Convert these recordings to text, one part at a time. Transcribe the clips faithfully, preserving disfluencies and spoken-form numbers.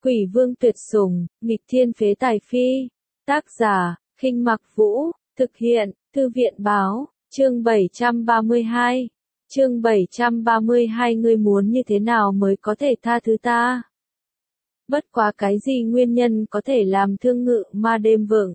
Quỷ vương tuyệt sủng, nghịch thiên phế tài phi. Tác giả, Khinh Mặc Vũ, thực hiện, Thư viện báo, chương bảy trăm ba mươi hai. Chương bảy trăm ba mươi hai ngươi muốn như thế nào mới có thể tha thứ ta? Bất quá cái gì nguyên nhân có thể làm Thương Ngự Ma đêm vượng?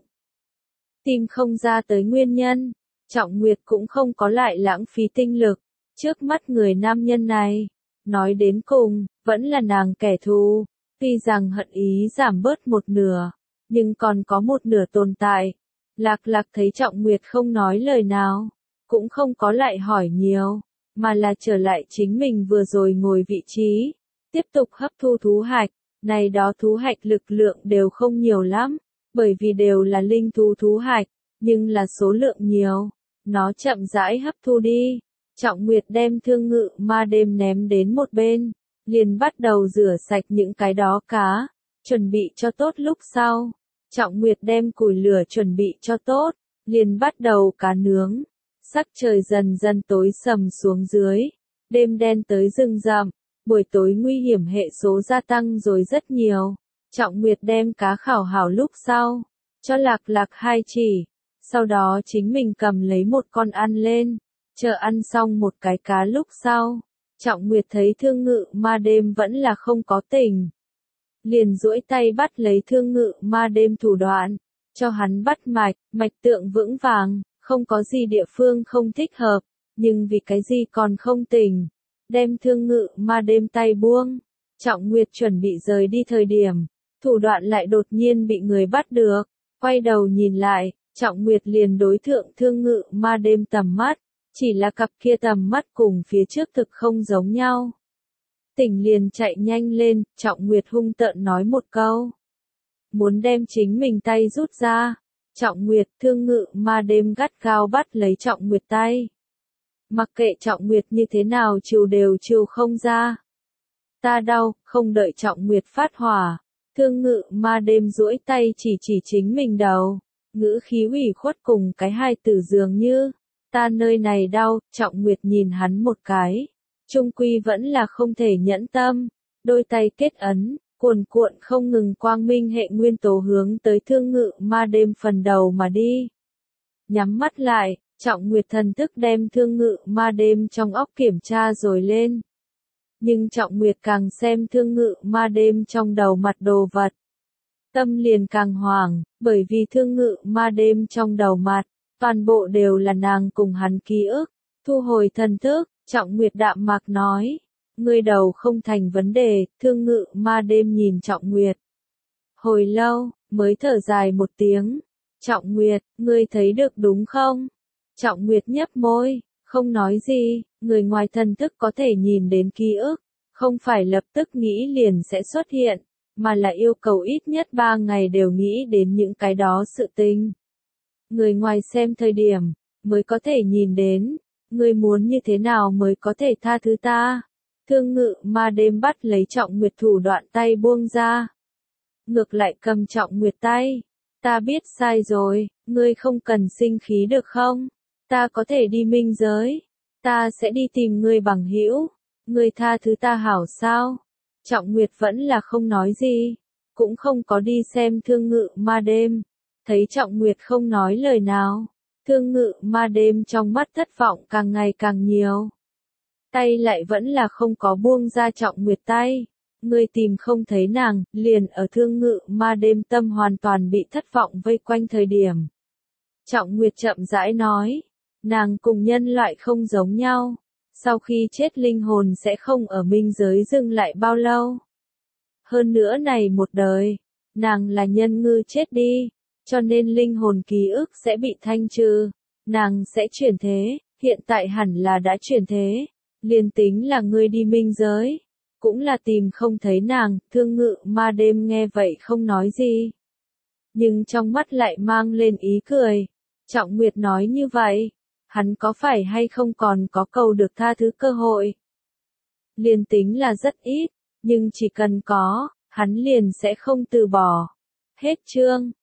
Tìm không ra tới nguyên nhân, Trọng Nguyệt cũng không có lại lãng phí tinh lực. Trước mắt người nam nhân này, nói đến cùng, vẫn là nàng kẻ thù. Tuy rằng hận ý giảm bớt một nửa, nhưng còn có một nửa tồn tại. Lạc Lạc thấy Trọng Nguyệt không nói lời nào, cũng không có lại hỏi nhiều, mà là trở lại chính mình vừa rồi ngồi vị trí, tiếp tục hấp thu thú hạch. Này đó thú hạch lực lượng đều không nhiều lắm, bởi vì đều là linh thú thú hạch, nhưng là số lượng nhiều, nó chậm rãi hấp thu đi. Trọng Nguyệt đem Thương Ngự Ma đêm ném đến một bên, liền bắt đầu rửa sạch những cái đó cá, chuẩn bị cho tốt lúc sau. Trọng Nguyệt đem củi lửa chuẩn bị cho tốt, liền bắt đầu cá nướng. Sắc trời dần dần tối sầm xuống dưới, đêm đen tới rừng rậm, buổi tối nguy hiểm hệ số gia tăng rồi rất nhiều. Trọng Nguyệt đem cá khảo hảo lúc sau, cho Lạc Lạc hai chỉ, sau đó chính mình cầm lấy một con ăn lên, chờ ăn xong một cái cá lúc sau. Trọng Nguyệt thấy Thương Ngự Ma đêm vẫn là không có tỉnh, liền duỗi tay bắt lấy Thương Ngự Ma đêm thủ đoạn, cho hắn bắt mạch, mạch tượng vững vàng, không có gì địa phương không thích hợp, nhưng vì cái gì còn không tỉnh. Đem Thương Ngự Ma đêm tay buông, Trọng Nguyệt chuẩn bị rời đi thời điểm, thủ đoạn lại đột nhiên bị người bắt được, quay đầu nhìn lại, Trọng Nguyệt liền đối thượng Thương Ngự Ma đêm tầm mắt, chỉ là cặp kia tầm mắt cùng phía trước thực không giống nhau. Tỉnh liền chạy nhanh lên, Trọng Nguyệt hung tợn nói một câu, muốn đem chính mình tay rút ra. Trọng Nguyệt, Thương Ngự Ma đêm gắt gao bắt lấy Trọng Nguyệt tay. Mặc kệ Trọng Nguyệt như thế nào chiều đều chiều không ra. Ta đau, không đợi Trọng Nguyệt phát hỏa. Thương Ngự Ma đêm duỗi tay chỉ chỉ chính mình đầu, ngữ khí ủy khuất cùng cái hai từ dường như, ta nơi này đau. Trọng Nguyệt nhìn hắn một cái, trung quy vẫn là không thể nhẫn tâm, đôi tay kết ấn, cuồn cuộn không ngừng quang minh hệ nguyên tố hướng tới Thương Ngự Ma đêm phần đầu mà đi. Nhắm mắt lại, Trọng Nguyệt thần thức đem Thương Ngự Ma đêm trong óc kiểm tra rồi lên. Nhưng Trọng Nguyệt càng xem Thương Ngự Ma đêm trong đầu mặt đồ vật, tâm liền càng hoảng, bởi vì Thương Ngự Ma đêm trong đầu mặt, toàn bộ đều là nàng cùng hắn ký ức. Thu hồi thần thức, Trọng Nguyệt đạm mạc nói, ngươi đầu không thành vấn đề. Thương Ngự Ma đêm nhìn Trọng Nguyệt hồi lâu, mới thở dài một tiếng. Trọng Nguyệt, ngươi thấy được đúng không? Trọng Nguyệt nhếch môi, không nói gì. Người ngoài thần thức có thể nhìn đến ký ức, không phải lập tức nghĩ liền sẽ xuất hiện, mà là yêu cầu ít nhất ba ngày đều nghĩ đến những cái đó sự tình. Người ngoài xem thời điểm, mới có thể nhìn đến. Ngươi muốn như thế nào mới có thể tha thứ ta? Thương Ngự Ma đêm bắt lấy Trọng Nguyệt thủ đoạn tay buông ra, ngược lại cầm Trọng Nguyệt tay. Ta biết sai rồi, ngươi không cần sinh khí được không? Ta có thể đi minh giới, ta sẽ đi tìm ngươi bằng hữu, ngươi tha thứ ta hảo sao? Trọng Nguyệt vẫn là không nói gì, cũng không có đi xem Thương Ngự Ma đêm. Thấy Trọng Nguyệt không nói lời nào, Thương Ngự Ma đêm trong mắt thất vọng càng ngày càng nhiều. Tay lại vẫn là không có buông ra Trọng Nguyệt tay. Ngươi tìm không thấy nàng, liền ở Thương Ngự Ma đêm tâm hoàn toàn bị thất vọng vây quanh thời điểm. Trọng Nguyệt chậm rãi nói, nàng cùng nhân loại không giống nhau, sau khi chết linh hồn sẽ không ở minh giới dừng lại bao lâu. Hơn nữa này một đời, nàng là nhân ngư chết đi, cho nên linh hồn ký ức sẽ bị thanh trừ, nàng sẽ chuyển thế, hiện tại hẳn là đã chuyển thế, liền tính là ngươi đi minh giới, cũng là tìm không thấy nàng. Thương Ngự Ma đêm nghe vậy không nói gì, nhưng trong mắt lại mang lên ý cười. Trọng Nguyệt nói như vậy, hắn có phải hay không còn có cầu được tha thứ cơ hội? Liền tính là rất ít, nhưng chỉ cần có, hắn liền sẽ không từ bỏ. Hết chương.